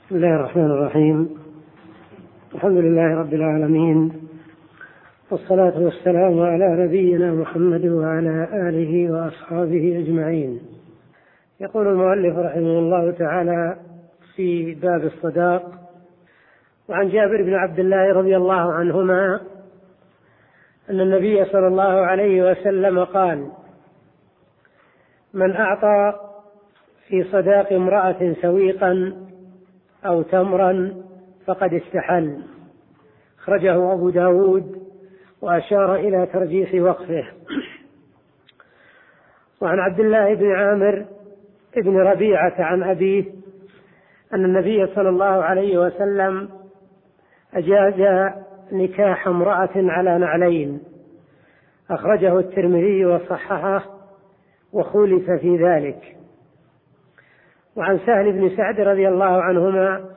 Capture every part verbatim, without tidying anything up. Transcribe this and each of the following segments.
بسم الله الرحمن الرحيم. الحمد لله رب العالمين، والصلاة والسلام على نبينا محمد وعلى آله وأصحابه أجمعين. يقول المؤلف رحمه الله تعالى في باب الصداق: وعن جابر بن عبد الله رضي الله عنهما أن النبي صلى الله عليه وسلم قال: من أعطى في صداق امرأة سويقا أو تمرا فقد استحل. أخرجه أبو داود وأشار إلى ترجيح وقفه. وعن عبد الله بن عامر بن ربيعة عن أبيه أن النبي صلى الله عليه وسلم أجاز نكاح امرأة على نعلين. أخرجه الترمذي وصححه وخولف في ذلك. وعن سهل بن سعد رضي الله عنهما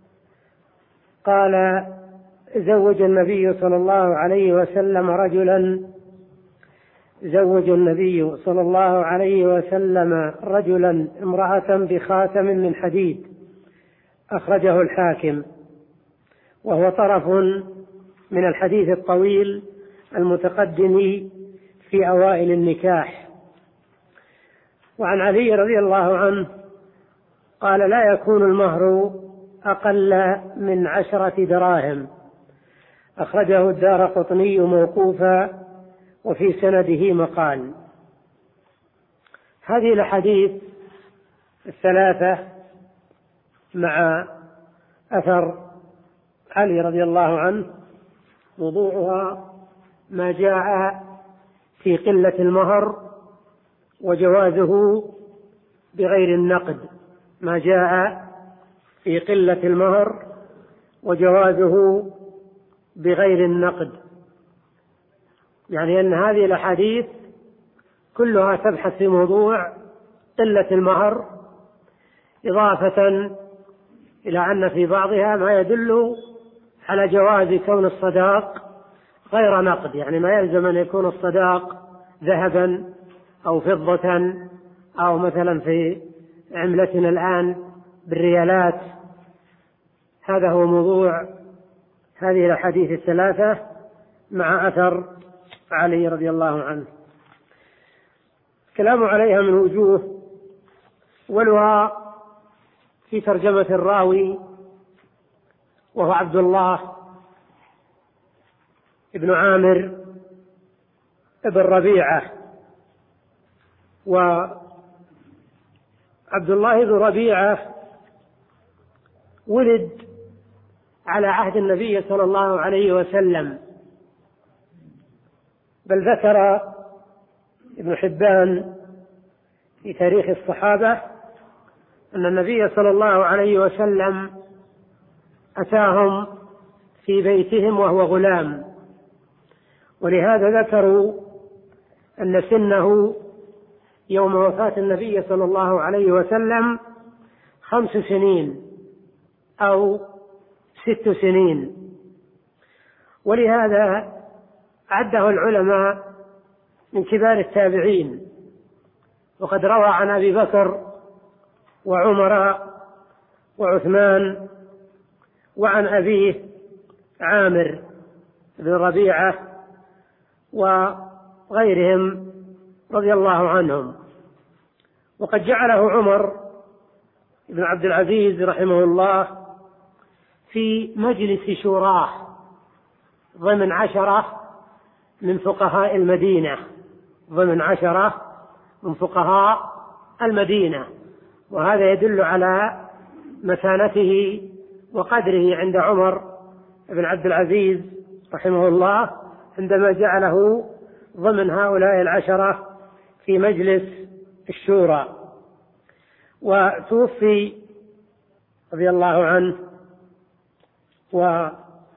قال: زوج النبي صلى الله عليه وسلم رجلا زوج النبي صلى الله عليه وسلم رجلا امرأة بخاتم من حديد. أخرجه الحاكم، وهو طرف من الحديث الطويل المتقدم في أوائل النكاح. وعن علي رضي الله عنه قال: لا يكون المهر أقل من عشرة دراهم. أخرجه الدارقطني موقوفا وفي سنده مقال. هذه الأحاديث الثلاثة مع أثر علي رضي الله عنه موضوعها ما جاء في قلة المهر وجوازه بغير النقد، ما جاء في قلة المهر وجوازه بغير النقد، يعني أن هذه الأحاديث كلها تبحث في موضوع قلة المهر، إضافة إلى أن في بعضها ما يدل على جواز كون الصداق غير نقد، يعني ما يلزم أن يكون الصداق ذهبا أو فضة أو مثلا في عملتنا الآن بالريالات. هذا هو موضوع هذه الأحاديث الثلاثة مع أثر علي رضي الله عنه. الكلام عليها من وجوه، ولها في ترجمة الراوي وهو عبد الله ابن عامر ابن ربيعة. وعبد الله بن ربيعة ولد على عهد النبي صلى الله عليه وسلم، بل ذكر ابن حبان في تاريخ الصحابة أن النبي صلى الله عليه وسلم أتاهم في بيتهم وهو غلام، ولهذا ذكروا أن سنه يوم وفاة النبي صلى الله عليه وسلم خمس سنين أو ست سنين، ولهذا عده العلماء من كبار التابعين. وقد روى عن أبي بكر وعمر وعثمان وعن أبيه عامر بن ربيعة وغيرهم رضي الله عنهم. وقد جعله عمر بن عبد العزيز رحمه الله في مجلس شوراه ضمن عشرة من فقهاء المدينة ضمن عشرة من فقهاء المدينة، وهذا يدل على مكانته وقدره عند عمر بن عبد العزيز رحمه الله عندما جعله ضمن هؤلاء العشرة في مجلس الشورى. وتوفي رضي الله عنه. وأما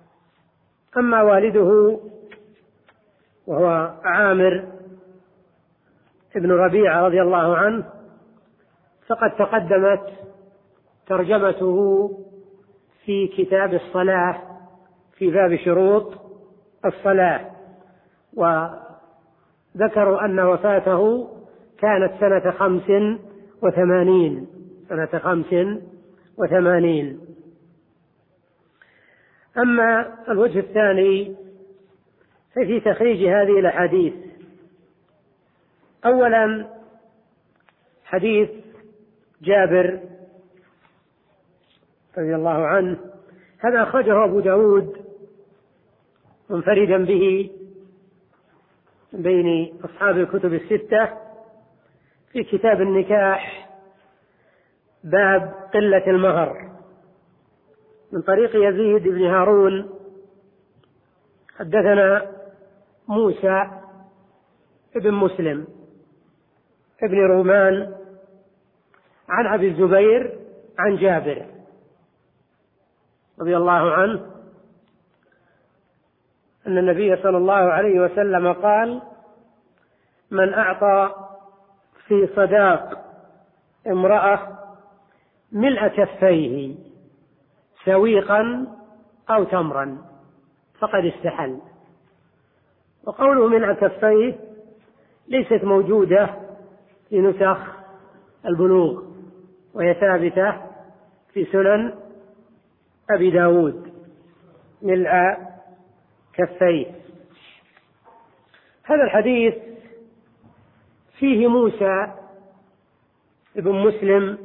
والده وهو عامر ابن ربيعة رضي الله عنه فقد تقدمت ترجمته في كتاب الصلاة في باب شروط الصلاة، وذكروا أن وفاته كانت سنة خمس وثمانين سنة خمس وثمانين أما الوجه الثاني ففي تخريج هذه الأحاديث. أولا حديث جابر رضي الله عنه، هذا أخرجه أبو داود منفردا به بين أصحاب الكتب الستة في كتاب النكاح باب قلة المهر، من طريق يزيد بن هارون حدثنا موسى ابن مسلم ابن رومان عن أبي الزبير عن جابر رضي الله عنه أن النبي صلى الله عليه وسلم قال: من أعطى في صداق امرأة ملء كفيه سويقا أو تمرا فقد استحل. وقوله ملء كفيه ليست موجودة في نسخ البلوغ، وهي ثابتة في سنن أبي داود ملء كفيه. هذا الحديث فيه موسى ابن مسلم،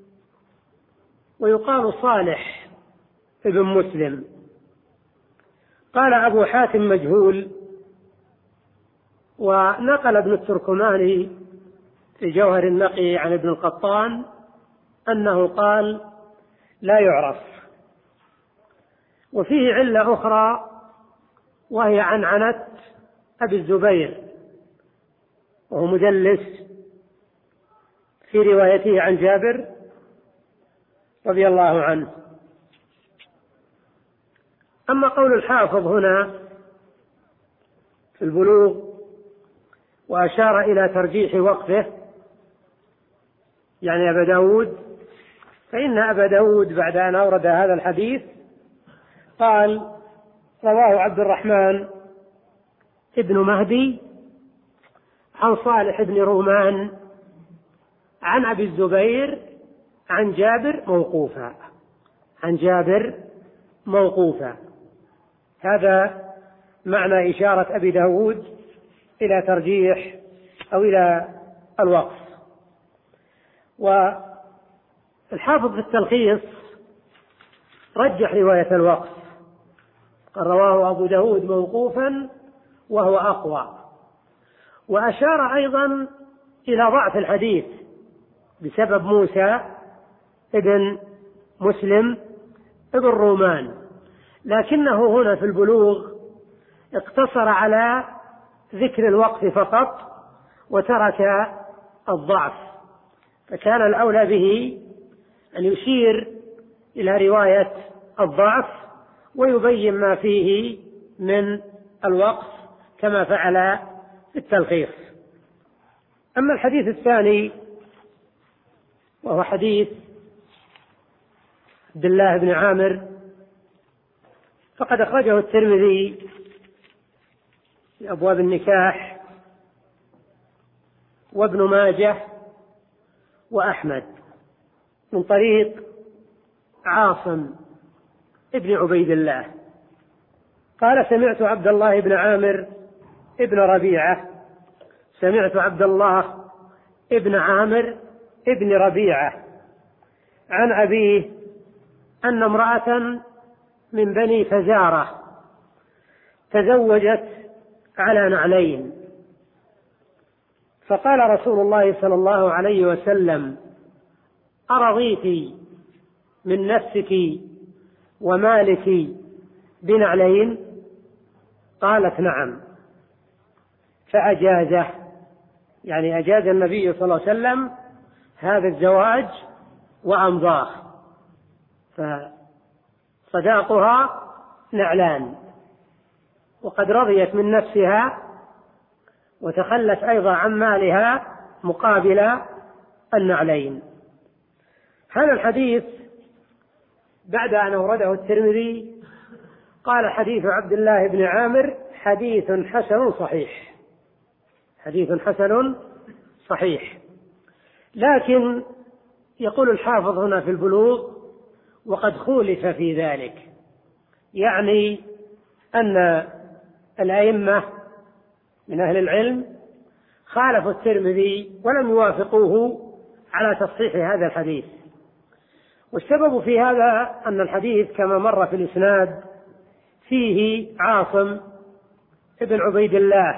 ويقال صالح ابن مسلم. قال أبو حاتم مجهول، ونقل ابن التركماني في جوهر النقي عن ابن القطان أنه قال لا يعرف. وفيه علة أخرى وهي عنعنة أبي الزبير، وهو مدلس في روايته عن جابر رضي الله عنه. أما قول الحافظ هنا في البلوغ وأشار إلى ترجيح وقفه يعني أبا داود، فإن أبا داود بعد أن أورد هذا الحديث قال: رواه عبد الرحمن ابن مهدي عن صالح بن رومان عن أبي الزبير عن جابر موقوفا عن جابر موقوفا. هذا معنى إشارة أبي داود إلى ترجيح أو إلى الوقف. والحافظ في التلخيص رجح رواية الوقف، قال رواه أبو داود موقوفا وهو أقوى، وأشار أيضا إلى ضعف الحديث بسبب موسى ابن مسلم ابن رومان، لكنه هنا في البلوغ اقتصر على ذكر الوقف فقط وترك الضعف، فكان الأولى به أن يشير إلى رواية الضعف ويبين ما فيه من الوقف كما فعل في التلخيص. أما الحديث الثاني وهو حديث عبد الله بن عامر فقد أخرجه الترمذي في أبواب النكاح وابن ماجه وأحمد من طريق عاصم ابن عبيد الله قال: سمعت عبد الله بن عامر ابن ربيعة سمعت عبد الله ابن عامر ابن ربيعة عن أبيه أن امرأة من بني فزارة تزوجت على نعلين، فقال رسول الله صلى الله عليه وسلم: أرضيت من نفسك ومالك بنعلين؟ قالت: نعم. فأجازه، يعني أجاز النبي صلى الله عليه وسلم هذا الزواج وأمضاه، فصداقها نعلان، وقد رضيت من نفسها وتخلت أيضا عن مالها مقابل النعلين. هذا الحديث بعد أن أورده الترمذي قال: حديث عبد الله بن عامر حديث حسن صحيح حديث حسن صحيح لكن يقول الحافظ هنا في البلوغ: وقد خولف في ذلك، يعني أن الأئمة من أهل العلم خالفوا الترمذي ولم يوافقوه على تصحيح هذا الحديث. والسبب في هذا أن الحديث كما مر في الإسناد فيه عاصم ابن عبيد الله،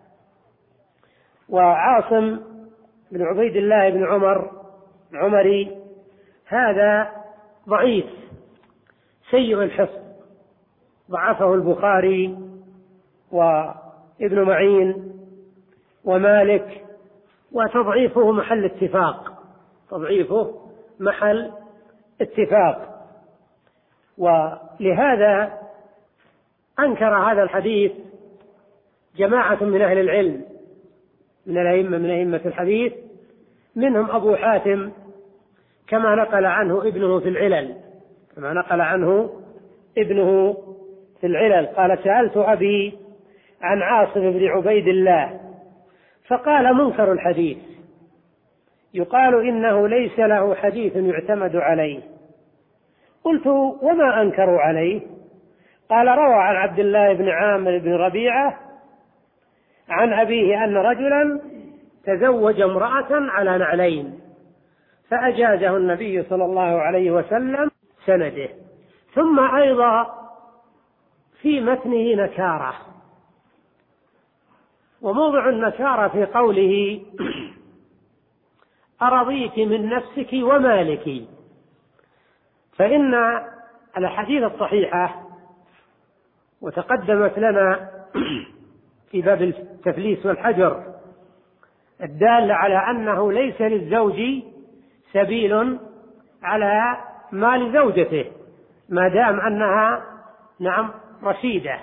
وعاصم بن عبيد الله بن عمر العمري هذا ضعيف سيء الحفظ، ضعفه البخاري وابن معين ومالك، وتضعيفه محل اتفاق، تضعيفه محل اتفاق. ولهذا أنكر هذا الحديث جماعة من أهل العلم من الأئمة من أئمة الحديث، منهم أبو حاتم كما نقل عنه ابنه في العلل كما نقل عنه ابنه في العلل قال: سألت أبي عن عاصم بن عبيد الله فقال: منكر الحديث، يقال إنه ليس له حديث يعتمد عليه. قلت: وما أنكروا عليه؟ قال: روى عن عبد الله بن عامر بن ربيعة عن أبيه أن رجلا تزوج امرأة على نعلين فأجازه النبي صلى الله عليه وسلم سنده. ثم أيضا في متنه نكارة، وموضع النكارة في قوله: أرضيت من نفسك ومالك. فإن الأحاديث الصحيحة وتقدمت لنا في باب التفليس والحجر الدالة على أنه ليس للزوج سبيل على مال زوجته ما دام أنها نعم رشيدة.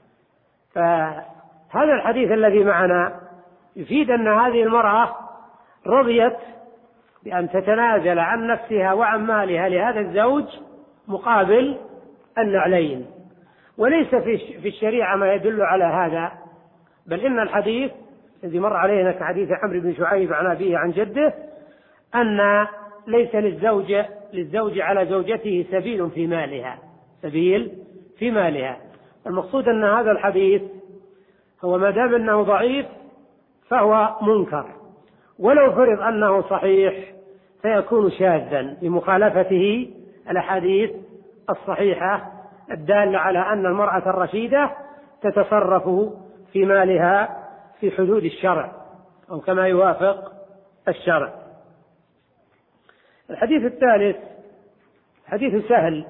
فهذا الحديث الذي معنا يفيد أن هذه المرأة رضيت بأن تتنازل عن نفسها وعن مالها لهذا الزوج مقابل النعلين، وليس في الشريعة ما يدل على هذا، بل إن الحديث الذي مر علينا كحديث عمرو بن شعيب عن أبيه عن جده أن ليس للزوج للزوج على زوجته سبيل في مالها سبيل في مالها. المقصود أن هذا الحديث هو ما دام أنه ضعيف فهو منكر، ولو فرض أنه صحيح فيكون شاذا لمخالفته الأحاديث الصحيحة الدالة على أن المرأة الرشيدة تتصرف في مالها في حدود الشرع أو كما يوافق الشرع. الحديث الثالث حديث سهل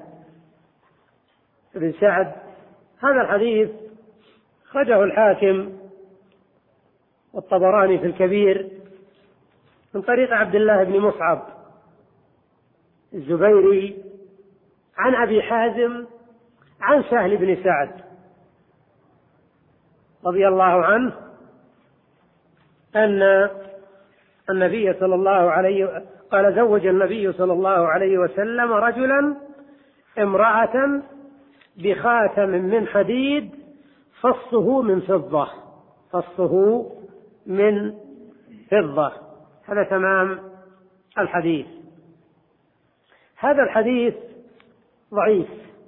بن سعد. هذا الحديث خرجه الحاكم والطبراني في الكبير من طريق عبد الله بن مصعب الزبيري عن أبي حازم عن سهل بن سعد رضي الله عنه أن النبي صلى الله عليه قال: زوج النبي صلى الله عليه وسلم رجلا امرأة بخاتم من حديد فصه من فضة فصه من فضة. هذا تمام الحديث. هذا الحديث ضعيف،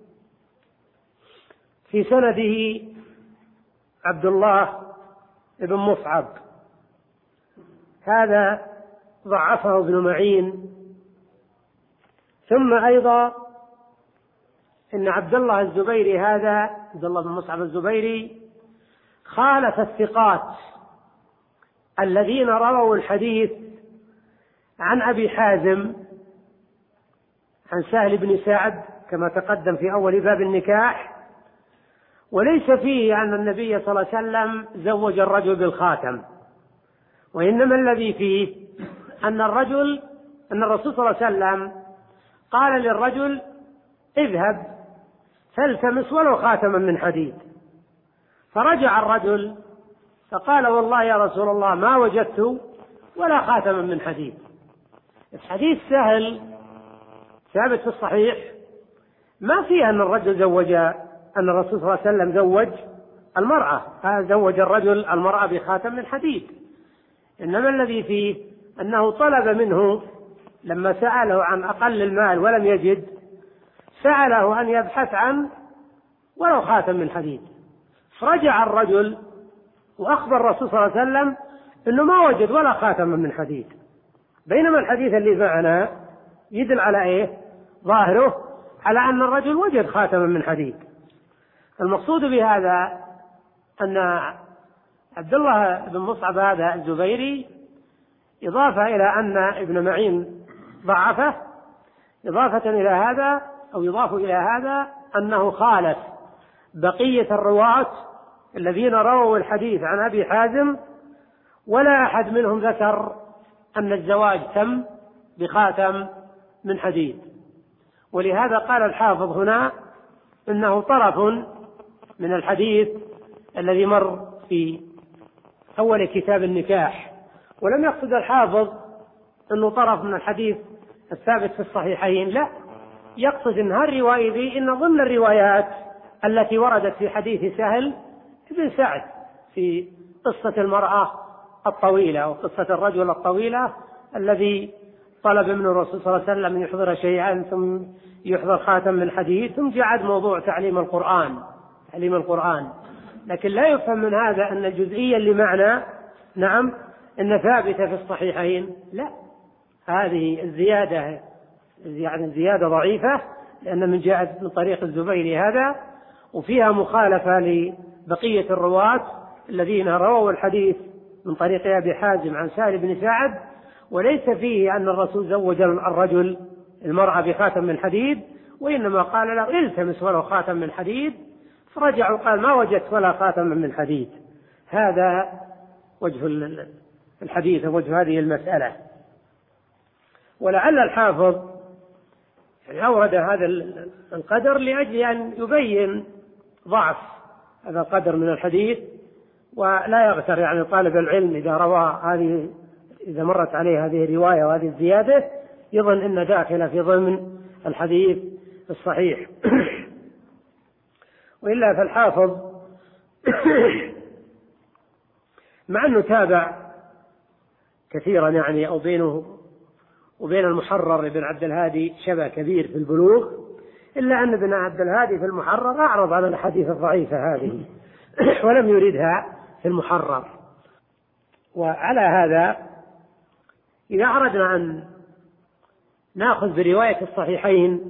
في سنده عبد الله بن مصعب، هذا ضعفه ابن معين. ثم أيضا إن عبد الله الزبيري هذا عبد الله بن مصعب الزبيري خالف الثقات الذين رووا الحديث عن أبي حازم عن سهل بن سعد كما تقدم في أول باب النكاح، وليس فيه أن النبي صلى الله عليه وسلم زوج الرجل بالخاتم، وإنما الذي فيه أن الرجل أن الرسول صلى الله عليه وسلم قال للرجل: اذهب فالتمس ولو خاتما من حديد. فرجع الرجل فقال: والله يا رسول الله ما وجدت ولا خاتما من حديد. الحديث سهل ثابت في الصحيح، ما فيه أن الرجل زوج أن الرسول صلى الله عليه وسلم زوج المرأة، هذا زوج الرجل المرأة بخاتم من حديد، إنما الذي فيه أنه طلب منه لما سأله عن أقل المال ولم يجد، سأله أن يبحث عن ولو خاتم من حديد. فرجع الرجل وأخبر الرسول صلى الله عليه وسلم أنه ما وجد ولا خاتم من حديد، بينما الحديث اللي معنا يدل على إيه؟ ظاهره على أن الرجل وجد خاتما من حديد. المقصود بهذا أن عبد الله بن مصعب هذا الزبيري إضافة إلى أن ابن معين ضعفه، إضافة إلى هذا أو يضاف إلى هذا أنه خالف بقية الرواة الذين رووا الحديث عن أبي حازم، ولا أحد منهم ذكر أن الزواج تم بخاتم من حديد. ولهذا قال الحافظ هنا إنه طرف من الحديث الذي مر في أول كتاب النكاح، ولم يقصد الحافظ أنه طرف من الحديث الثابت في الصحيحين، لا، يقصد أن هالرواية ذي إن ضمن الروايات التي وردت في حديث سهل بن سعد في قصة المرأة الطويلة وقصة الرجل الطويلة الذي طلب من الرسول صلى الله عليه وسلم أن يحضر شيئا ثم يحضر خاتم من حديد، ثم جاء موضوع تعليم القرآن تعليم القرآن لكن لا يفهم من هذا أن الجزئية اللي معنا نعم إن ثابتة في الصحيحين، لا، هذه الزيادة يعني زيادة ضعيفة، لأن من جاءت من طريق الزبيري هذا وفيها مخالفة لبقية الرواة الذين رووا الحديث من طريق أبي حازم عن سهل بن سعد، وليس فيه أن الرسول زوج الرجل المرأة بخاتم من حديد، وإنما قال له التمس ولو خاتم من حديد، فرجع وقال ما وجدت ولا خاتم من حديد. هذا وجه الحديث ووجه هذه المسألة. ولعل الحافظ أورد هذا القدر لأجل أن يبين ضعف هذا القدر من الحديث، ولا يغتر يعني طالب العلم إذا روى هذه إذا مرت عليه هذه الرواية وهذه الزيادة يظن أن داخل في ضمن الحديث الصحيح. وإلا فالحافظ مع أنه تابع كثيرا يعني أو بينه وبين المحرر ابن عبد الهادي شبه كبير في البلوغ، إلا أن ابن عبد الهادي في المحرر أعرض على الحديث الضعيفة هذه ولم يردها في المحرر. وعلى هذا إذا أردنا أن نأخذ برواية الصحيحين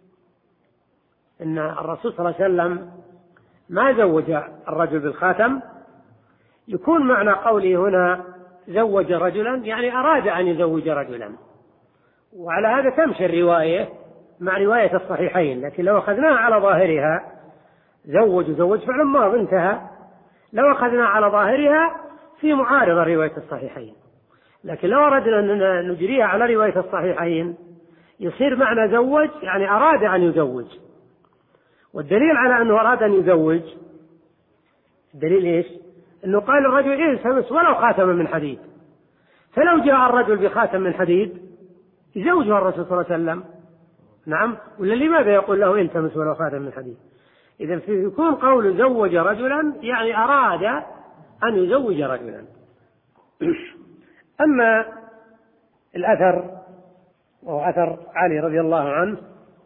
أن الرسول صلى الله عليه وسلم ما زوج الرجل بالخاتم، يكون معنى قوله هنا زوج رجلا يعني أراد أن يزوج رجلا، وعلى هذا تمشي الرواية مع رواية الصحيحين. لكن لو أخذناها على ظاهرها زوج زوج فعلا ماض انتهى، لو أخذنا على ظاهرها في معارضة رواية الصحيحين. لكن لو أردنا أن نجريها على رواية الصحيحين يصير معنى زوج يعني أراد أن يزوج، والدليل على أنه أراد أن يزوج الدليل إيش؟ أنه قال الرجل التمس ولو خاتم من حديد، فلو جاء الرجل بخاتم من حديد يزوجها الرسول صلى الله عليه وسلم نعم، ولا لماذا يقول له التمس ولو خاتم من حديد؟ إذا يكون قول زوج رجلا يعني أراد أن يزوج رجلا. أما الأثر وهو أثر علي رضي الله عنه،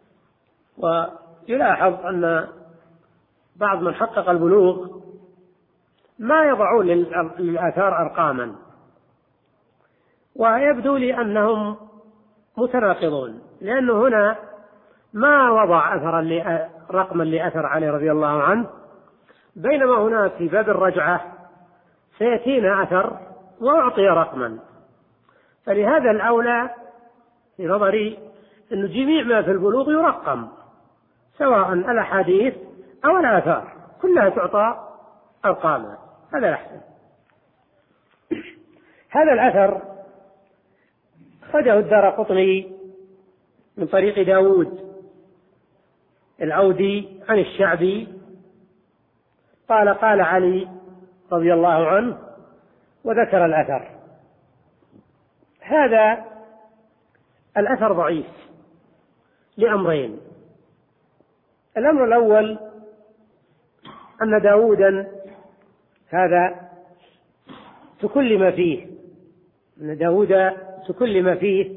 ويلاحظ أن بعض من حقق البلوغ ما يضعون للآثار أرقاما، ويبدو لي أنهم متناقضون، لأنه هنا ما وضع أثرا رقما لأثر علي رضي الله عنه، بينما هناك في باب الرجعة سيأتينا أثر وأعطي رقما. فلهذا الأولى في نظري أن جميع ما في البلوغ يرقم، سواء الأحاديث أو الآثار كلها تعطى أرقاما، هذا الأحسن. هذا الأثر أخرجه الدارقطني من طريق داود العودي عن الشعبي قال قال علي رضي الله عنه وذكر الأثر. هذا الأثر ضعيف لأمرين. الأمر الأول أن داودا هذا تكلم فيه أن داود تكلم فيه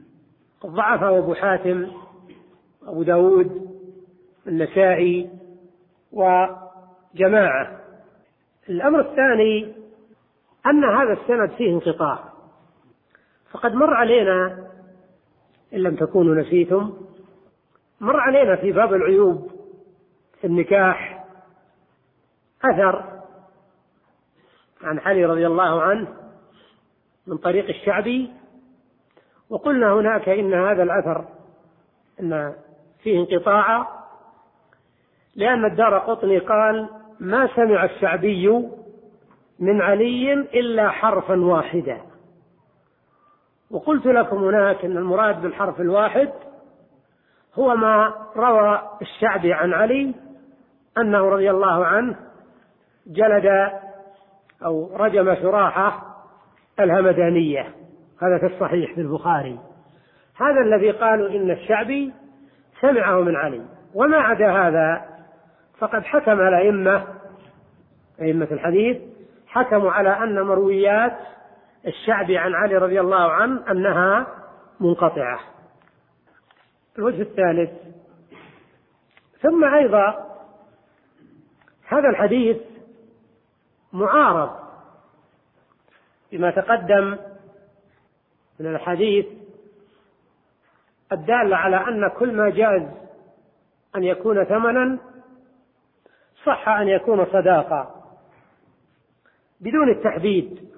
قد ضعفه أبو حاتم أبو داود النسائي وجماعة. الأمر الثاني أن هذا السند فيه انقطاع، فقد مر علينا إن لم تكونوا نسيتم مر علينا في باب العيوب في النكاح أثر عن علي رضي الله عنه من طريق الشعبي، وقلنا هناك إن هذا الأثر إن فيه انقطاع، لأن الدارقطني قال ما سمع الشعبي من علي إلا حرفا واحدا. وقلت لكم هناك أن المراد بالحرف الواحد هو ما روى الشعبي عن علي أنه رضي الله عنه جلد أو رجم شراحة الهمدانية، هذا في الصحيح في البخاري. هذا الذي قالوا إن الشعبي سمعه من علي. وما عدا هذا فقد حكم الأئمة أئمة الحديث حكموا على أن مرويات الشعبي عن علي رضي الله عنه أنها منقطعة. الوجه الثالث، ثم أيضا هذا الحديث معارض بما تقدم من الحديث الدالة على أن كل ما جاز أن يكون ثمنا صح أن يكون صداقة بدون التحديد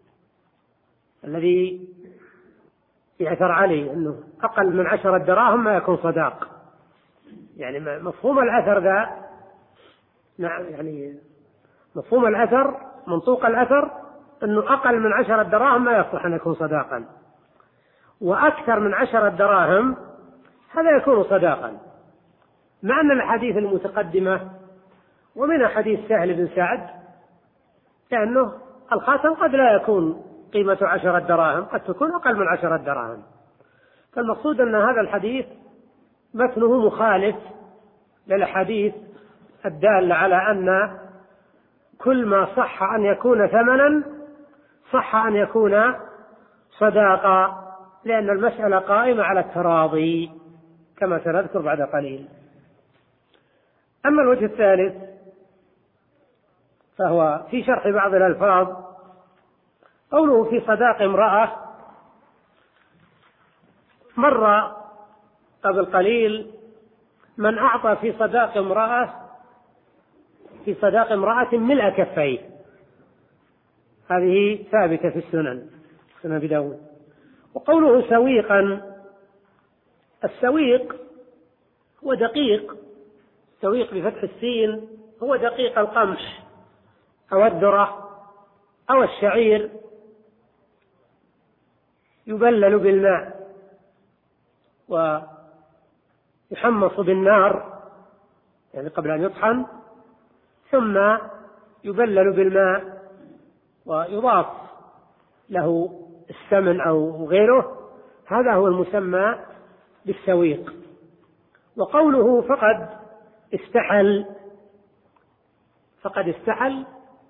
الذي يعثر عليه أنه أقل من عشرة دراهم ما يكون صداق. يعني مفهوم الأثر ذا يعني مفهوم الأثر منطوق الأثر أنه أقل من عشرة دراهم ما يصح أن يكون صداقا، وأكثر من عشرة دراهم هذا يكون صداقا. مع أن الحديث المتقدمة ومن حديث سهل بن سعد لأنه الخاتم قد لا يكون قيمة عشرة دراهم، قد تكون أقل من عشرة دراهم. فالمقصود أن هذا الحديث متنه مخالف للحديث الدالة على أن كل ما صح أن يكون ثمنا صح أن يكون صداقة، لأن المسألة قائمة على التراضي كما سنذكر بعد قليل. أما الوجه الثالث فهو في شرح بعض الألفاظ، قوله في صداق امرأة مر قبل قليل من أعطى في صداق امرأة في صداق امرأة ملء كفيه، هذه ثابتة في السنن سنن أبي داود. وقوله سويقا، السويق هو دقيق، سويق بفتح السين هو دقيق القمح أو الذرة أو الشعير، يبلل بالماء ويحمص بالنار يعني قبل أن يطحن، ثم يبلل بالماء ويضاف له السمن أو غيره، هذا هو المسمى بالسويق. وقوله فقد استحل، فقد استحل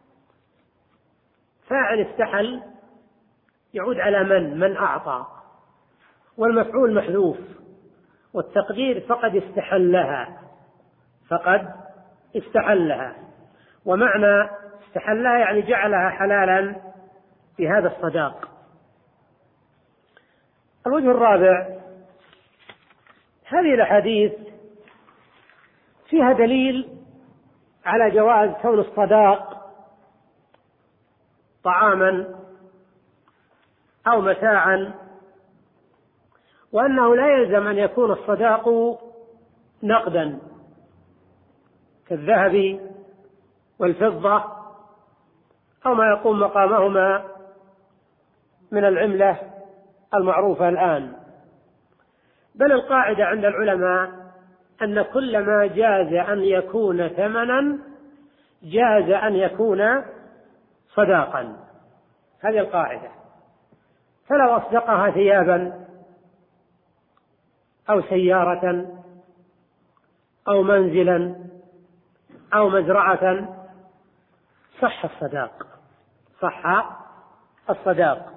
فاعل استحل يعود على من من أعطى، والمفعول محذوف، والتقدير فقد استحلها فقد استحلها. ومعنى استحلها يعني جعلها حلالا في هذا الصداق. الوجه الرابع، هذه الأحاديث فيها دليل على جواز كون الصداق طعاما أو متاعا، وأنه لا يلزم أن يكون الصداق نقدا كالذهب والفضة أو ما يقوم مقامهما من العملة المعروفة الآن. بل القاعدة عند العلماء أن كل ما جاز أن يكون ثمنا جاز أن يكون صداقا، هذه القاعدة. فلو أصدقها ثيابا أو سيارة أو منزلا أو مزرعة صح الصداق صح الصداق.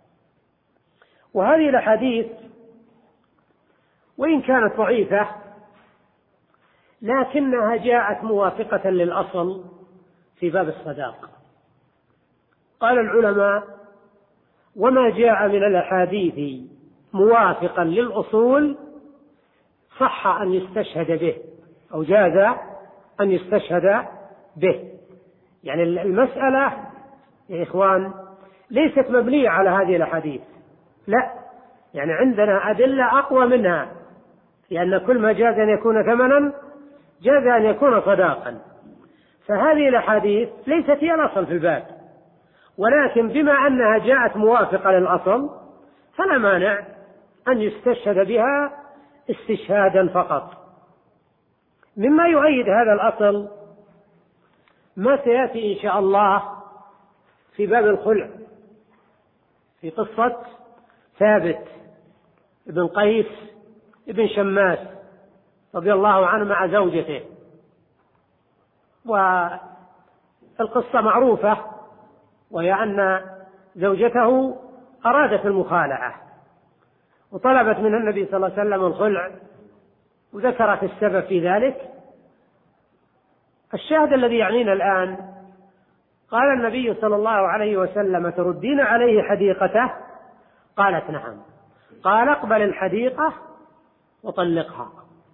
وهذه الأحاديث وإن كانت ضعيفة لكنها جاءت موافقة للأصل في باب الصداق. قال العلماء: وما جاء من الأحاديث موافقا للأصول صح أن يستشهد به، أو جاز أن يستشهد به. يعني المسألة يا إخوان ليست مبنية على هذه الأحاديث، لا، يعني عندنا أدلة أقوى منها، لأن كل ما جاز أن يكون ثمنا جاز أن يكون صداقا. فهذه الأحاديث ليست هي الأصل في الباب، ولكن بما أنها جاءت موافقة للأصل فلا مانع أن يستشهد بها استشهادا فقط. مما يؤيد هذا الأصل ما سيأتي إن شاء الله في باب الخلع، في قصة ثابت ابن قيس ابن شماس رضي الله عنه مع زوجته. والقصة معروفة، وهي أن زوجته أرادت المخالعة وطلبت من النبي صلى الله عليه وسلم الخلع، وذكرت السبب في ذلك. الشاهد الذي يعنينا الآن: قال النبي صلى الله عليه وسلم: تردين عليه حديقته؟ قالت: نعم. قال: اقبل الحديقة وطلقها.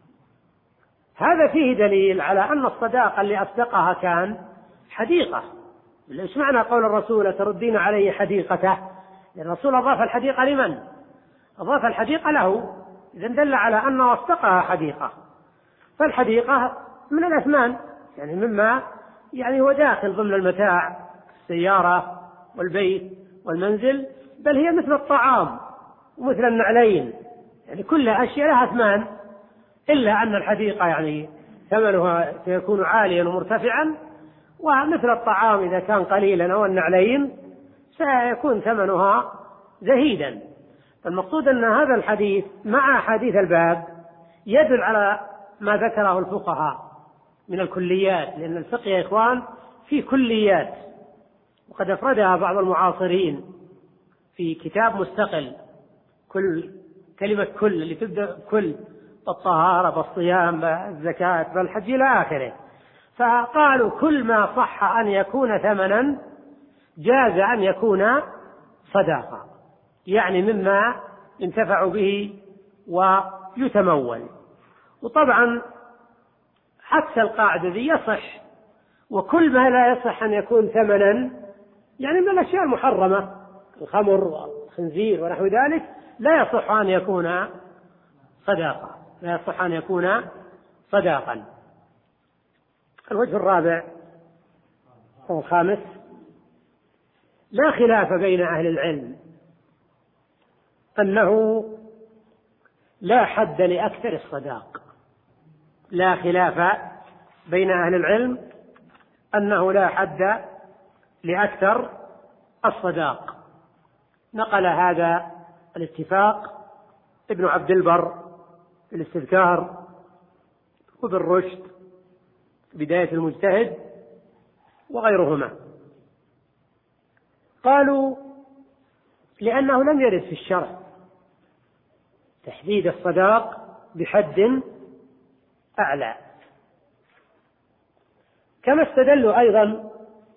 هذا فيه دليل على أن الصداقة اللي أصدقها كان حديقة. إيش معنى قول الرسول: تردين عليه حديقته؟ الرسول أضاف الحديقة لمن؟ أضاف الحديقة له، إذن دل على أنه أصدقها حديقة. فالحديقة من الأثمان، يعني مما يعني هو داخل ضمن المتاع، السيارة والبيت والمنزل، بل هي مثل الطعام ومثل النعلين، يعني كلها أشياء لها أثمان، إلا أن الحديقة يعني ثمنها سيكون عاليا ومرتفعا، ومثل الطعام إذا كان قليلا أو النعلين سيكون ثمنها زهيدا. فالمقصود أن هذا الحديث مع حديث الباب يدل على ما ذكره الفقهاء من الكليات، لأن الفقه يا إخوان في كليات، وقد أفردها بعض المعاصرين في كتاب مستقل، كل كلمة كل اللي تبدأ كل، بالطهارة بالصيام بالزكاة بالحج إلى آخره. فقالوا كل ما صح أن يكون ثمنا جاز أن يكون صداقة، يعني مما ينتفع به ويتمول. وطبعا عكس القاعدة ذي يصح، وكل ما لا يصح أن يكون ثمنا، يعني من الأشياء المحرمة الخمر والخنزير ونحو ذلك، لا يصح أن يكون صداقة، لا يصح أن يكون صداقا. الوجه الرابع والخامس: لا خلاف بين أهل العلم أنه لا حد لأكثر الصداق. لا خلاف بين أهل العلم أنه لا حد لأكثر الصداق. نقل هذا الاتفاق ابن عبد البر في الاستذكار، وابن رشد بداية المجتهد، وغيرهما. قالوا لأنه لم يرد في الشرع تحديد الصداق بحد أعلى، كما استدلوا أيضا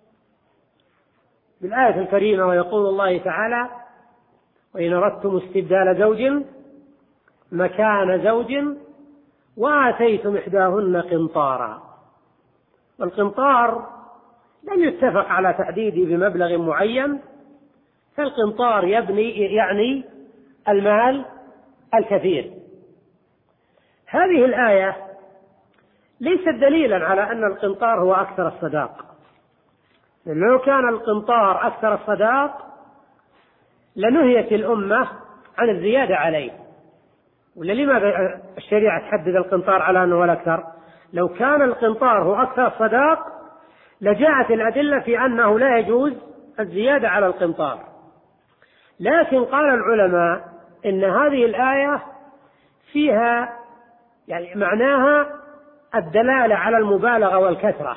بالآية الكريمة: ويقول الله تعالى: وإن أردتم استبدال زوج مكان زوج وآتيتم إحداهن قنطارا. والقنطار لم يتفق على تحديده بمبلغ معين، فالقنطار يبني يعني المال الكثير. هذه الآية ليست دليلا على أن القنطار هو أكثر الصداق، لأنه لو كان القنطار أكثر الصداق لنهيت الأمة عن الزيادة عليه. ولا لماذا الشريعة تحدد القنطار على أنه الأكثر؟ لو كان القنطار هو أكثر الصداق لجاءت الأدلة في أنه لا يجوز الزيادة على القنطار. لكن قال العلماء إن هذه الآية فيها يعني معناها الدلالة على المبالغة والكثرة،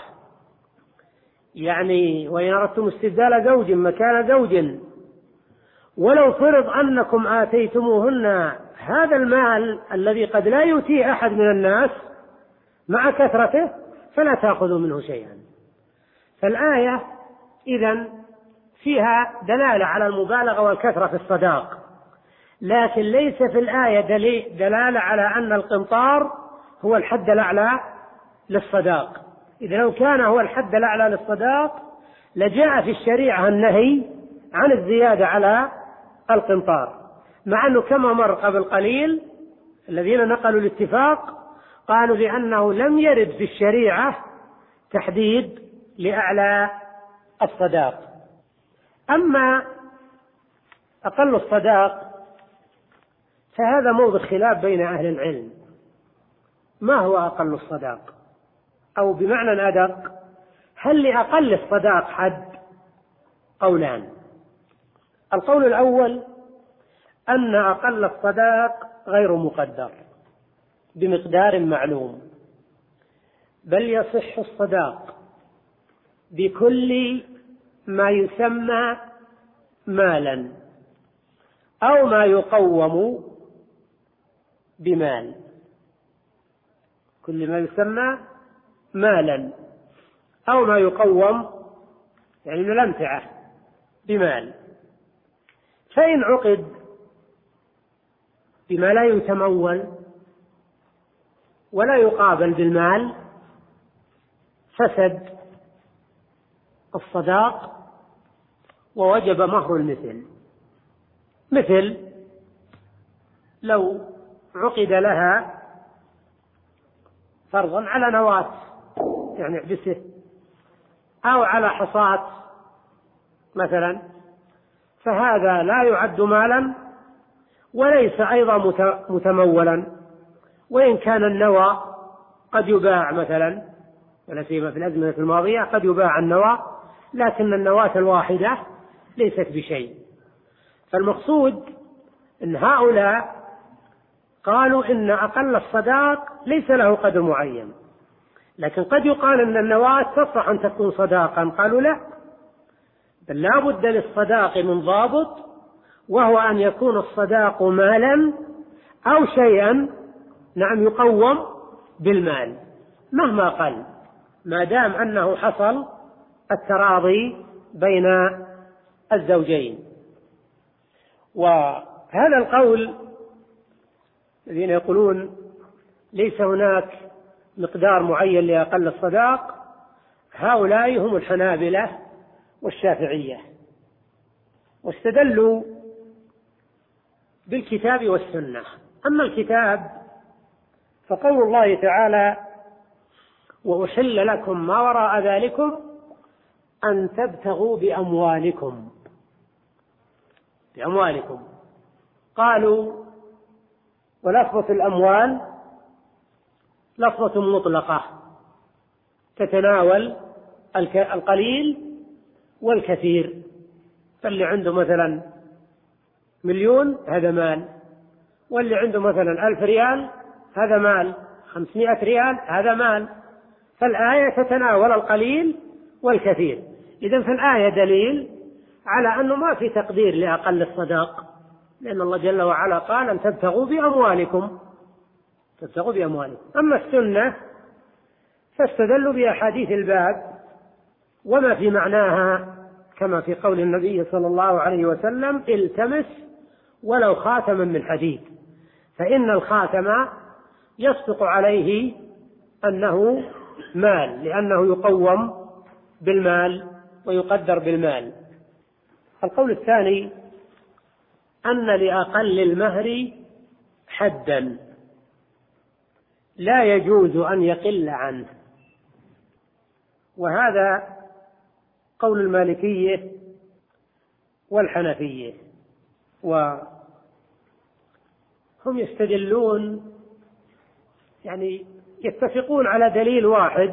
يعني وإن أردتم استبدال زوج مكان زوج، ولو فرض أنكم آتيتموهن هذا المال الذي قد لا يؤتيه أحد من الناس، مع كثرته فلا تأخذوا منه شيئا. فالآية إذن فيها دلالة على المبالغة والكثرة في الصداق، لكن ليس في الآية دلالة على أن القنطار هو الحد الأعلى للصداق. إذا لو كان هو الحد الأعلى للصداق لجاء في الشريعة النهي عن الزيادة على القنطار، مع أنه كما مر قبل قليل الذين نقلوا الاتفاق قالوا بأنه لم يرد في الشريعة تحديد لأعلى الصداق. أما أقل الصداق فهذا موضع خلاف بين أهل العلم، ما هو أقل الصداق؟ أو بمعنى أدق، هل لأقل الصداق حد؟ قولان. القول الأول أن أقل الصداق غير مقدر بمقدار معلوم، بل يصح الصداق بكل ما يسمى مالا أو ما يقوم بمال، كل ما يسمى مالا أو ما يقوم يعني من الأمتعة بمال. فإن عقد بما لا يتمول ولا يقابل بالمال فسد الصداق ووجب مهر المثل. مثل لو عقد لها فرضا على نواة يعني عبسه أو على حصاة مثلا، فهذا لا يعد مالا وليس أيضا متمولا، وإن كان النوى قد يباع مثلا، ولا سيما في الأزمنة الماضية قد يباع النوى، لكن النواة الواحدة ليست بشيء. فالمقصود أن هؤلاء قالوا إن أقل الصداق ليس له قدر معين، لكن قد يقال أن النواة تصح أن تكون صداقا، قالوا لا، بل لا بد للصداق من ضابط، وهو أن يكون الصداق مالا أو شيئا نعم يقوم بالمال مهما قل، ما دام أنه حصل التراضي بين الزوجين. وهذا القول الذين يقولون ليس هناك مقدار معين لأقل الصداق، هؤلاء هم الحنابلة والشافعية، واستدلوا بالكتاب والسنة. أما الكتاب فقول الله تعالى: وأحل لكم ما وراء ذلكم أن تبتغوا بأموالكم بأموالكم قالوا ولفظة الأموال لفظة مطلقة تتناول القليل والكثير، فاللي عنده مثلا مليون هذا مال، واللي عنده مثلا ألف ريال هذا مال، خمسمائة ريال هذا مال. فالآية تتناول القليل والكثير. إذن فالآية دليل على أنه ما في تقدير لأقل الصداق، لأن الله جل وعلا قال أن تبتغوا بأموالكم تبتغوا بأموالكم. أما السنة فاستدلوا بأحاديث الباب وما في معناها، كما في قول النبي صلى الله عليه وسلم: التمس ولو خاتما من حديد، فإن الخاتم يصدق عليه أنه مال، لأنه يقوم بالمال ويقدر بالمال. القول الثاني أن لأقل المهر حدا لا يجوز أن يقل عنه، وهذا قول المالكية والحنفية، وهم يستدلون يعني يتفقون على دليل واحد،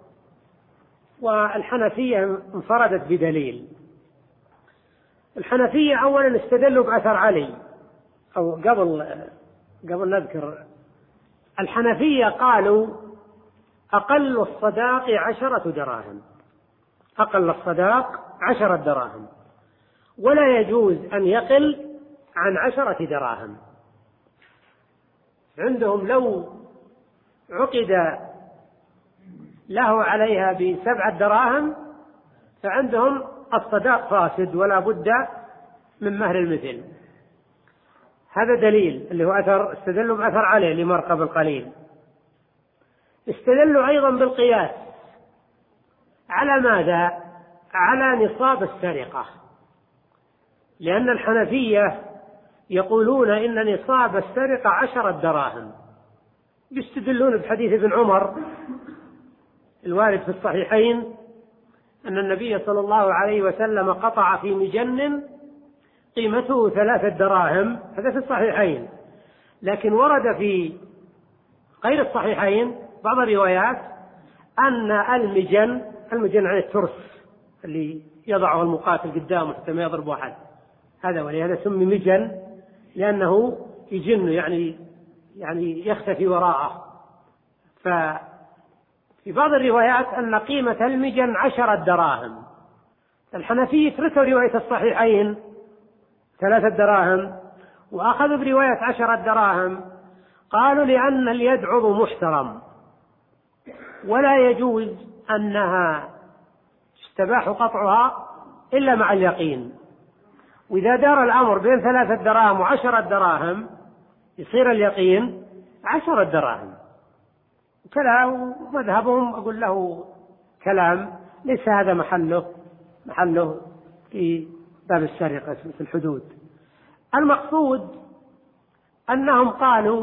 والحنفية انفردت بدليل. الحنفية أولا استدلوا بأثر علي، أو قبل قبل نذكر الحنفية قالوا أقل الصداق عشرة دراهم، أقل الصداق عشرة دراهم، ولا يجوز أن يقل عن عشرة دراهم. عندهم لو عقد له عليها بسبعة دراهم فعندهم الصداق فاسد ولا بد من مهر المثل. هذا دليل اللي هو أثر، استدلوا بأثر عليه لمركب القليل. استدلوا أيضا بالقياس على ماذا؟ على نصاب السرقة، لأن الحنفية يقولون إن نصاب السرقة عشرة دراهم، يستدلون بحديث ابن عمر الوارد في الصحيحين أن النبي صلى الله عليه وسلم قطع في مجن قيمته ثلاثة دراهم، هذا في الصحيحين. لكن ورد في غير الصحيحين بعض الروايات أن المجن، المجن عن الترس اللي يضعه المقاتل قدامه حتى ما يضرب واحد، هذا ولهذا سمي مجن لأنه يجن يعني يعني يختفي وراءه. ففي بعض الروايات أن قيمة المجن عشرة دراهم. الحنفية تركوا رواية الصحيحين ثلاثة دراهم وأخذوا برواية عشرة دراهم، قالوا لأن اليد عضو محترم ولا يجوز أنها استباح قطعها إلا مع اليقين، وإذا دار الأمر بين ثلاثة دراهم وعشرة دراهم يصير اليقين عشرة دراهم. كلام مذهبهم أقول له كلام ليس هذا محله محله في باب السرقة في الحدود. المقصود أنهم قالوا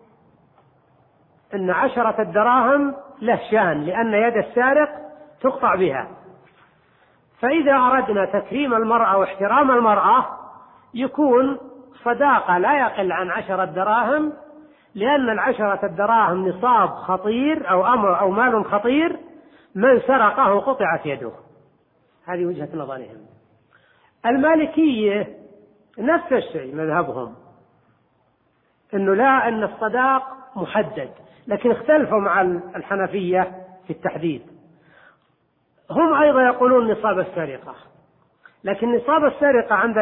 أن عشرة الدراهم له شأن لأن يد السارق تقطع بها، فإذا أردنا تكريم المرأة واحترام المرأة يكون صداقة لا يقل عن عشرة دراهم، لأن العشرة الدراهم نصاب خطير أو أمر أو مال خطير، من سرقه قطعت يده. هذه وجهة نظرهم. المالكية نفس الشيء مذهبهم، أنه لا، أن الصداق محدد، لكن اختلفوا مع الحنفية في التحديد. هم أيضا يقولون نصاب السرقة، لكن نصاب السرقة عند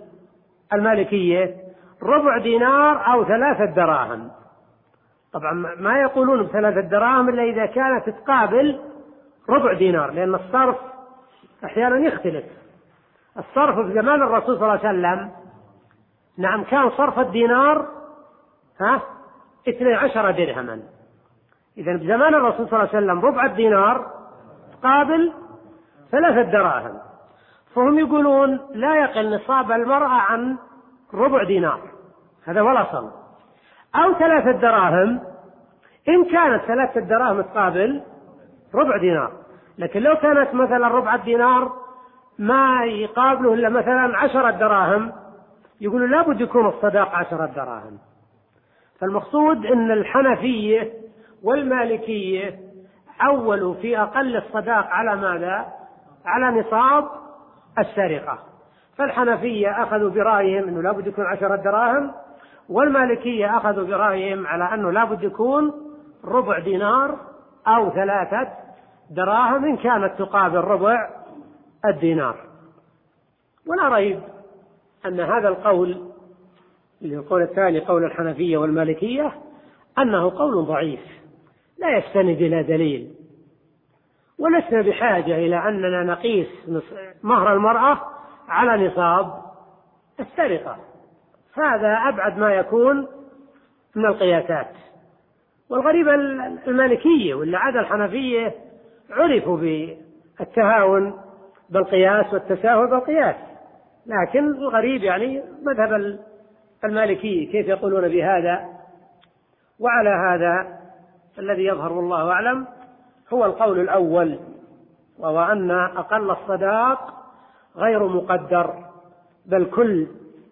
المالكية ربع دينار أو ثلاثة دراهم. طبعا ما يقولون بثلاثة دراهم إلا إذا كانت تقابل ربع دينار، لأن الصرف أحيانا يختلف. الصرف في زمان الرسول صلى الله عليه وسلم نعم كان صرف الدينار ها اثني عشر درهما، إذا بزمان الرسول صلى الله عليه وسلم ربع الدينار تقابل ثلاثة دراهم، فهم يقولون لا يقل نصاب المرأة عن ربع دينار، هذا هو الأصل، أو ثلاثة دراهم إن كانت ثلاثة دراهم تقابل ربع دينار. لكن لو كانت مثلا ربع الدينار ما يقابله إلا مثلا عشرة دراهم يقولوا لا بد يكون الصداق عشرة دراهم. فالمقصود أن الحنفية والمالكية عولوا في أقل الصداق على ماذا؟ على نصاب السرقة. فالحنفية أخذوا برأيهم أنه لا بد يكون عشرة دراهم، والمالكية أخذوا برأيهم على أنه لا بد يكون ربع دينار أو ثلاثة دراهم إن كانت تقابل ربع الدينار. ولا ريب أن هذا القول اللي هو القول الثاني قول الحنفية والمالكية أنه قول ضعيف لا يستند إلى دليل، ولسنا بحاجة إلى أننا نقيس مهر المرأة على نصاب السرقة، هذا أبعد ما يكون من القياسات. والغريب المالكية ولا عاد الحنفية عرفوا بالتهاون بالقياس والتساهل بالقياس، لكن الغريب يعني مذهب المالكية كيف يقولون بهذا. وعلى هذا الذي يظهر والله أعلم هو القول الأول، وهو أن أقل الصداق غير مقدر، بل كل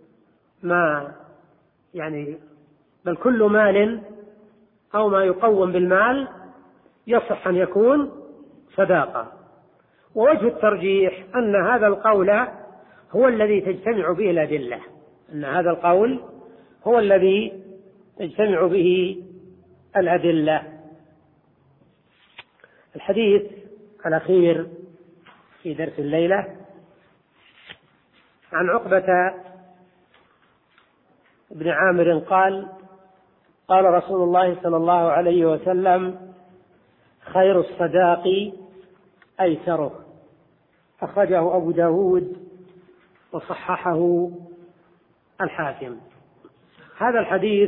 ما يعني بل كل مال أو ما يقوم بالمال يصح أن يكون صداقة. ووجه الترجيح أن هذا القول هو الذي تجتمع به الأدلة، أن هذا القول هو الذي تجتمع به الأدلة. الحديث الأخير في درس الليلة عن عقبة بن عامر قال: قال رسول الله صلى الله عليه وسلم: خير الصداق أيسره، أخرجه أبو داود وصححه الحاكم. هذا الحديث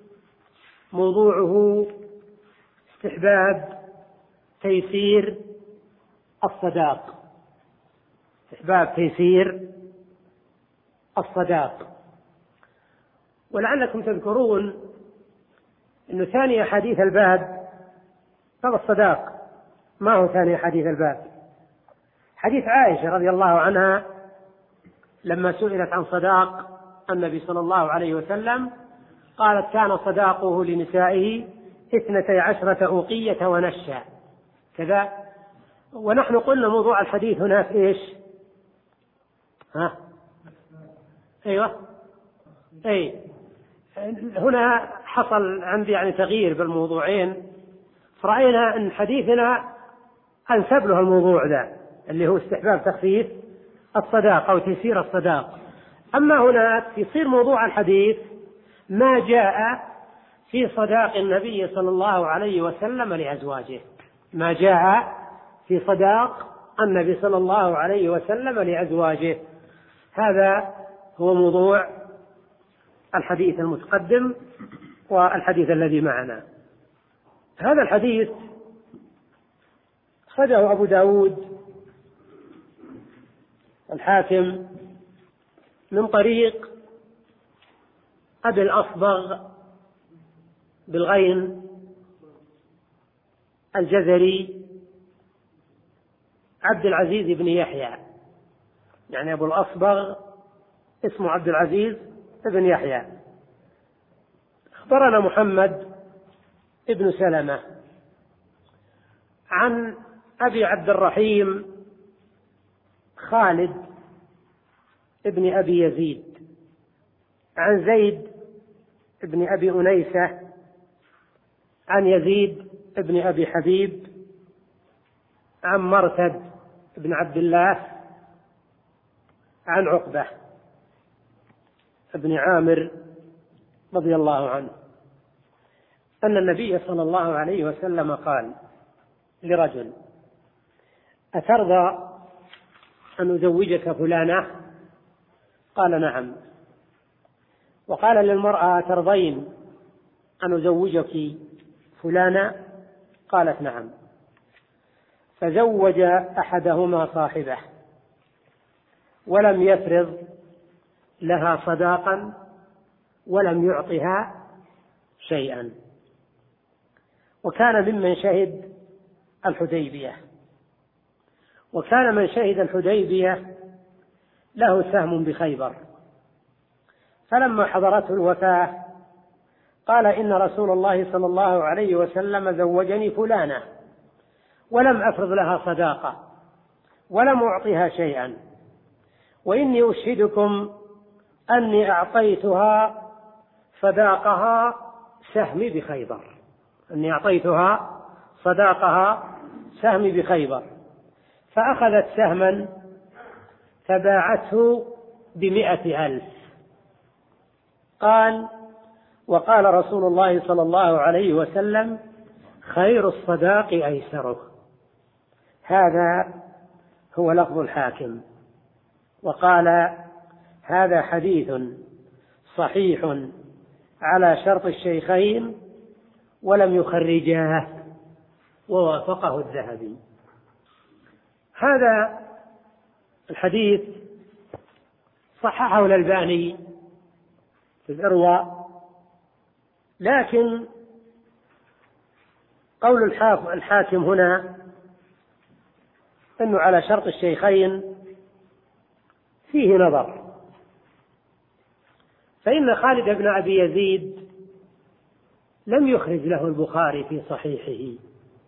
موضوعه استحباب تيسير الصداق، استحباب تيسير الصداق. ولعلكم تذكرون أن ثاني حديث الباب باب الصداق. ما هو ثاني حديث الباب؟ حديث عائشة رضي الله عنها لما سئلت عن صداق النبي صلى الله عليه وسلم قالت كان صداقه لنسائه اثنتي عشرة أوقية ونشا كذا. ونحن قلنا موضوع الحديث هنا في إيش؟ ها؟ أيوة أي هنا حصل عندي يعني تغيير بالموضوعين، فرأينا أن حديثنا أنسب له الموضوع ذا اللي هو استحباب تخفيف الصداق أو تيسير الصداق. أما هناك يصير موضوع الحديث ما جاء في صداق النبي صلى الله عليه وسلم لأزواجه، ما جاء في صداق النبي صلى الله عليه وسلم لأزواجه. هذا هو موضوع الحديث المتقدم والحديث الذي معنا. هذا الحديث أخرجه أبو داود الحاكم من طريق أبي الأصبغ بالغين الجزري عبد العزيز بن يحيى، يعني أبو الأصبغ اسمه عبد العزيز بن يحيى. أخبرنا محمد ابن سلمة عن أبي عبد الرحيم خالد ابن أبي يزيد عن زيد ابن أبي أنيسة عن يزيد ابن أبي حبيب عن مرثد ابن عبد الله عن عقبة ابن عامر رضي الله عنه أن النبي صلى الله عليه وسلم قال لرجل: أترضى أن أزوجك فلانة؟ قال: نعم. وقال للمرأة: أترضين أن أزوجك فلانة؟ قالت: نعم. فزوج أحدهما صاحبه ولم يفرض لها صداقا ولم يعطها شيئا، وكان ممن شهد الحديبية، وكان من شهد الحديبية له سهم بخيبر. فلما حضرته الوفاة قال: إن رسول الله صلى الله عليه وسلم زوجني فلانة ولم أفرض لها صداقة ولم أعطها شيئا، وإني أشهدكم أني أعطيتها صداقها سهمي بخيبر، أني أعطيتها صداقها سهمي بخيبر. فأخذت سهما فباعته بمئة ألف. قال: وقال رسول الله صلى الله عليه وسلم: خير الصداق أيسره. هذا هو لفظ الحاكم. وقال: هذا حديث صحيح على شرط الشيخين ولم يخرجاه، ووافقه الذهبي. هذا الحديث صححه الألباني في الإرواء، لكن قول الحاكم هنا أنه على شرط الشيخين فيه نظر، فإن خالد بن أبي يزيد لم يخرج له البخاري في صحيحه،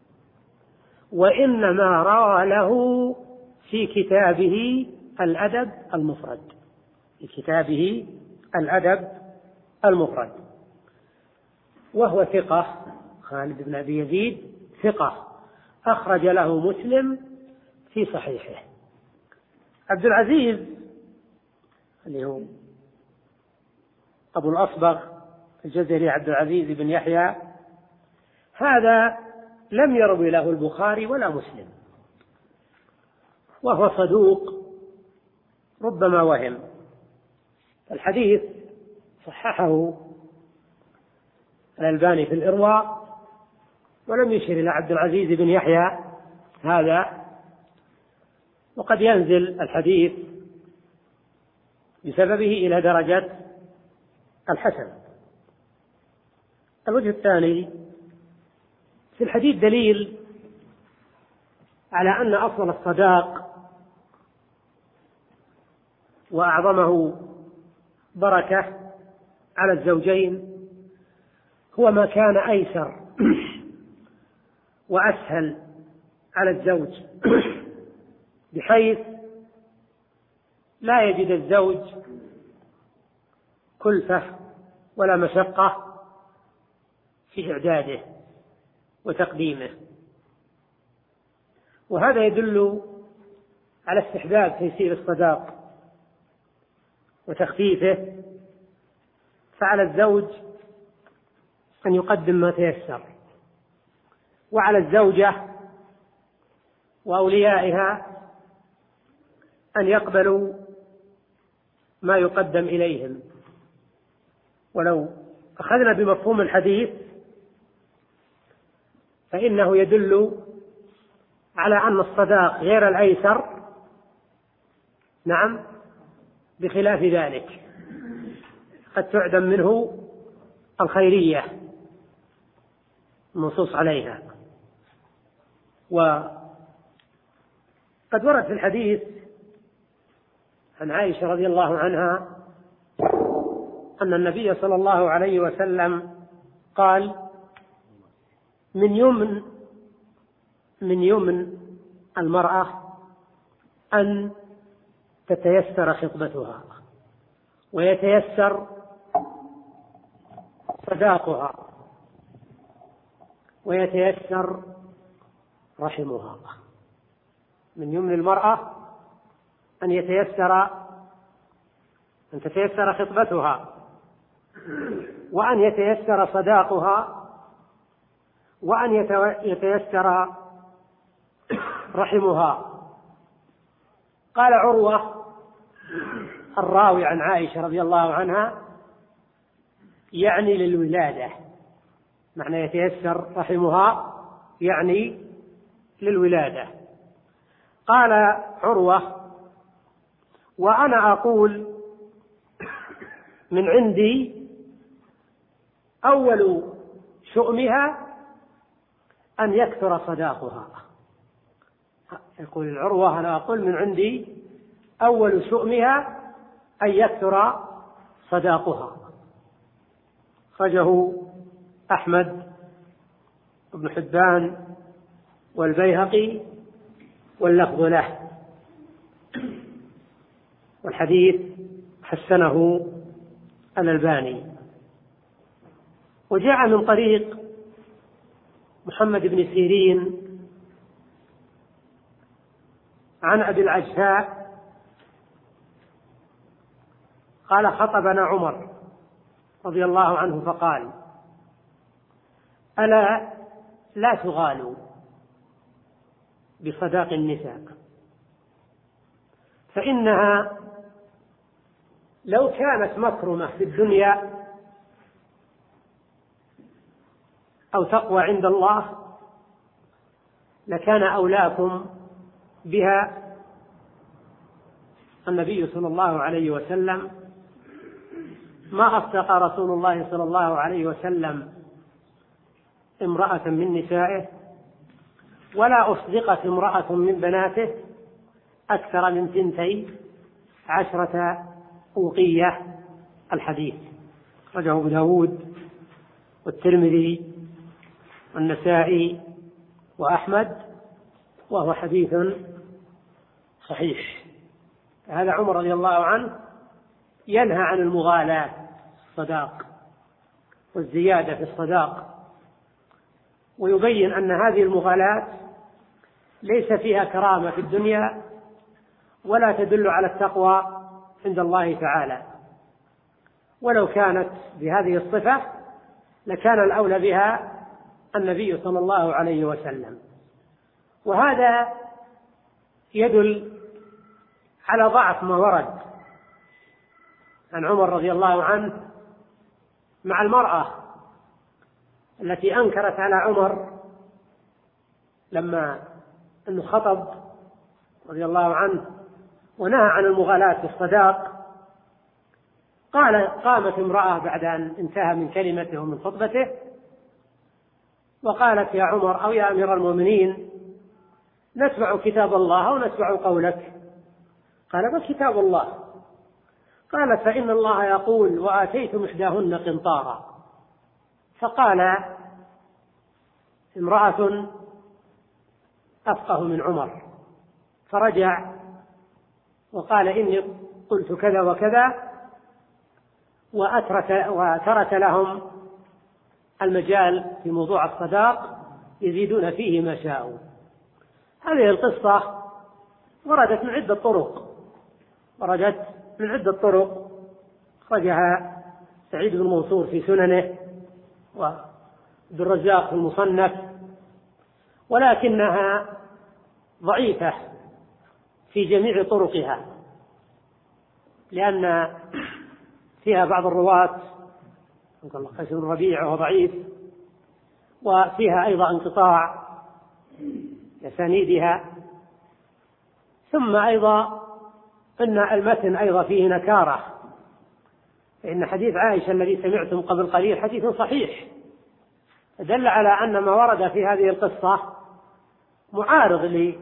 وإنما روى له في كتابه الأدب المفرد، في كتابه الأدب المفرد، وهو ثقة. خالد بن أبي يزيد ثقة أخرج له مسلم في صحيحه. عبد العزيز اللي هو أبو الأصبغ الجزري عبد العزيز بن يحيى، هذا لم يروي له البخاري ولا مسلم، وهو صدوق ربما وهم. الحديث صححه الألباني في الإرواء، ولم يشر إلى عبد العزيز بن يحيى هذا، وقد ينزل الحديث بسببه إلى درجة الحسن. الوجه الثاني: في الحديث دليل على أن أفضل الصداق وأعظمه بركة على الزوجين هو ما كان أيسر وأسهل على الزوج، بحيث لا يجد الزوج كلفة ولا مشقة في إعداده وتقديمه. وهذا يدل على استحباب تيسير الصداق وتخفيفه، فعلى الزوج أن يقدم ما تيسر، وعلى الزوجة وأوليائها أن يقبلوا ما يقدم إليهم. ولو أخذنا بمفهوم الحديث فإنه يدل على أن الصداق غير الأيسر نعم بخلاف ذلك قد تعدم منه الخيرية النصوص عليها. وقد ورد في الحديث عن عائشة رضي الله عنها أن النبي صلى الله عليه وسلم قال: من يمن من يمن المرأة أن تتيسر خطبتها ويتيسر صداقها ويتيسر رحمها. من يمن المرأة أن يتيسر أن تتيسر خطبتها وأن يتيسر صداقها وأن يتيسر رحمها. قال عروة الراوي عن عائشة رضي الله عنها: يعني للولادة، معنى يتيسر رحمها يعني للولادة. قال عروة: وأنا أقول من عندي أول شؤمها أن يكثر صداقها. يقول العروة: أنا أقول من عندي أول شؤمها أن يكثر صداقها. خرجه أحمد بن حبان والبيهقي واللفظ له، والحديث حسنه الألباني. وجاء من طريق محمد بن سيرين عن أبي العجفاء قال: خطبنا عمر رضي الله عنه فقال: ألا لا تغالوا بصداق النساء، فإنها لو كانت مكرمة في الدنيا أو تقوى عند الله لكان أولاكم بها. النبي صلى الله عليه وسلم ما أصدق رسول الله صلى الله عليه وسلم امرأة من نسائه، ولا أصدقت امرأة من بناته أكثر من ثنتي عشرة أوقية. الحديث أخرجه أبو داود والترمذي والنسائي وأحمد، وهو حديث صحيح. هذا عمر رضي الله عنه ينهى عن المغالاة في الصداق والزيادة في الصداق، ويبين أن هذه المغالاة ليس فيها كرامة في الدنيا ولا تدل على التقوى عند الله تعالى. ولو كانت بهذه الصفة لكان الأولى بها النبي صلى الله عليه وسلم. وهذا يدل على ضعف ما ورد عن عمر رضي الله عنه مع المرأة التي أنكرت على عمر لما أنه خطب رضي الله عنه ونهى عن المغالاة في الصداق. قال قامت امرأة بعد أن انتهى من كلمته ومن خطبته وقالت يا عمر أو يا أمير المؤمنين نتبع كتاب الله أو نتبع قولك؟ قال بل كتاب الله. قالت فإن الله يقول وآتيتم إحداهن قنطارا. فقال امرأة أفقه من عمر فرجع وقال إني قلت كذا وكذا وأترك, وترك لهم المجال في موضوع الصداق يزيدون فيه ما شاءوا. هذه القصة وردت من عدة طرق وردت من عدة طرق خرجها سعيد بن منصور في سننه وعبد الرزاق في المصنف، ولكنها ضعيفة في جميع طرقها لأن فيها بعض الرواة قيس بن ربيع وهو ضعيف، وفيها أيضا انقطاع لأسانيدها، ثم أيضا أن المتن أيضا فيه نكارة، فإن حديث عائشة الذي سمعتم قبل قليل حديث صحيح دل على أن ما ورد في هذه القصة معارض ل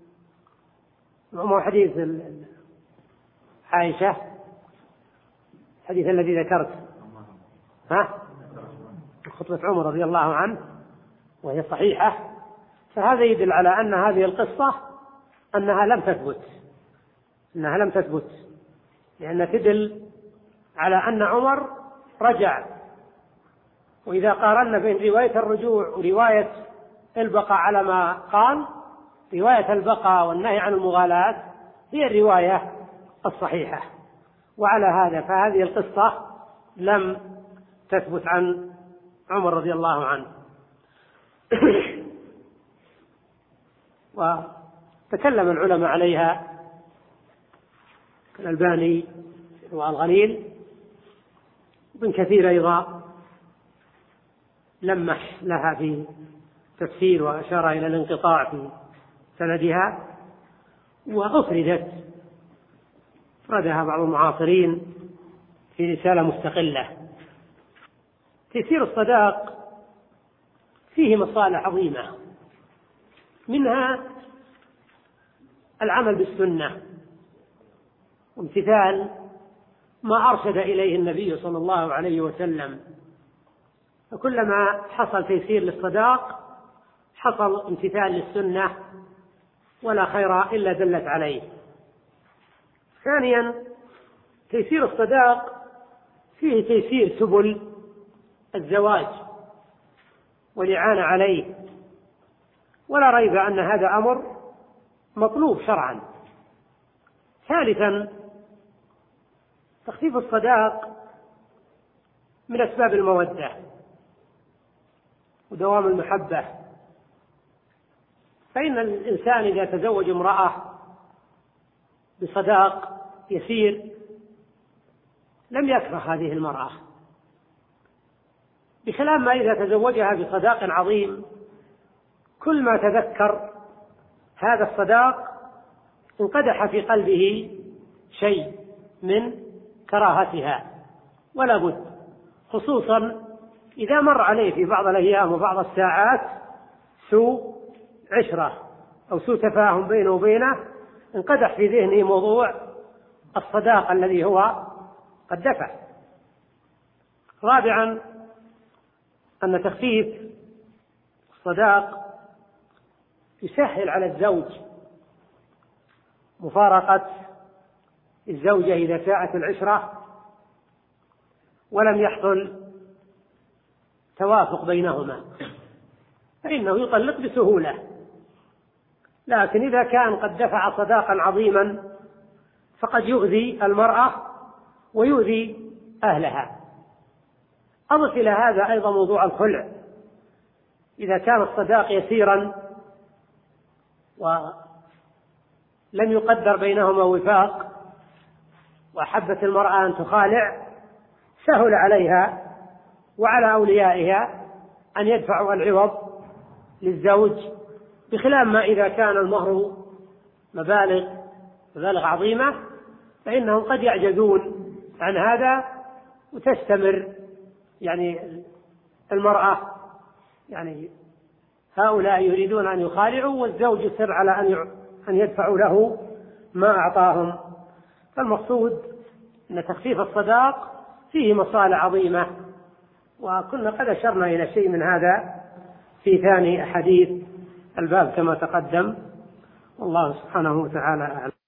حديث عائشة الحديث الذي ذكرت ها خطبة عمر رضي الله عنه وهي صحيحة. فهذا يدل على أن هذه القصة أنها لم تثبت أنها لم تثبت لأن تدل على أن عمر رجع. وإذا قارنا بين رواية الرجوع ورواية البقاء على ما قال، رواية البقاء والنهي عن المغالاة هي الرواية الصحيحة. وعلى هذا فهذه القصة لم تثبت عن عمر رضي الله عنه. وتكلم العلماء عليها الألباني والغليل ابن كثير أيضا لمح لها في تفسير وأشار إلى الانقطاع في سندها، وأفردت أفردها بعض المعاصرين في رسالة مستقلة. تيسير الصداق فيه مصالح عظيمة، منها العمل بالسنة وامتثال ما أرشد إليه النبي صلى الله عليه وسلم. فكلما حصل تيسير للصداق حصل امتثال للسنة ولا خير إلا دلت عليه. ثانيا تيسير الصداق فيه تيسير سبل الزواج والإعانة عليه، ولا ريب أن هذا أمر مطلوب شرعا. ثالثا تخفيف الصداق من أسباب المودة ودوام المحبة، فإن الإنسان إذا تزوج امرأة بصداق يسير لم يكره هذه المرأة، بخلاف ما إذا تزوجها بصداق عظيم كل ما تذكر هذا الصداق انقدح في قلبه شيء من كراهتها، ولا بد، خصوصا إذا مر عليه في بعض الأيام وبعض الساعات سوء عشرة أو سوء تفاهم بينه وبينه، انقدح في ذهنه موضوع الصداق الذي هو قد دفع. رابعا أن تخفيف الصداق يسهل على الزوج مفارقة الزوجة إذا ساءت العشرة ولم يحصل توافق بينهما، فإنه يطلق بسهولة. لكن إذا كان قد دفع صداقا عظيما فقد يؤذي المرأة ويؤذي أهلها. أضف إلى هذا أيضا موضوع الخلع، إذا كان الصداق يسيرا ولم يقدر بينهما وفاق وأحبت المرأة أن تخالع، سهل عليها وعلى أوليائها أن يدفعوا العوض للزوج، بخلاف ما إذا كان المهر مبالغ مبالغ عظيمة فإنهم قد يعجزون عن هذا، وتستمر يعني المرأة يعني هؤلاء يريدون أن يخالعوا والزوج يصر على أن يدفعوا له ما أعطاهم. فالمقصود أن تخفيف الصداق فيه مصالح عظيمة، وكنا قد أشرنا إلى شيء من هذا في ثاني أحاديث الباب كما تقدم، والله سبحانه وتعالى أعلم.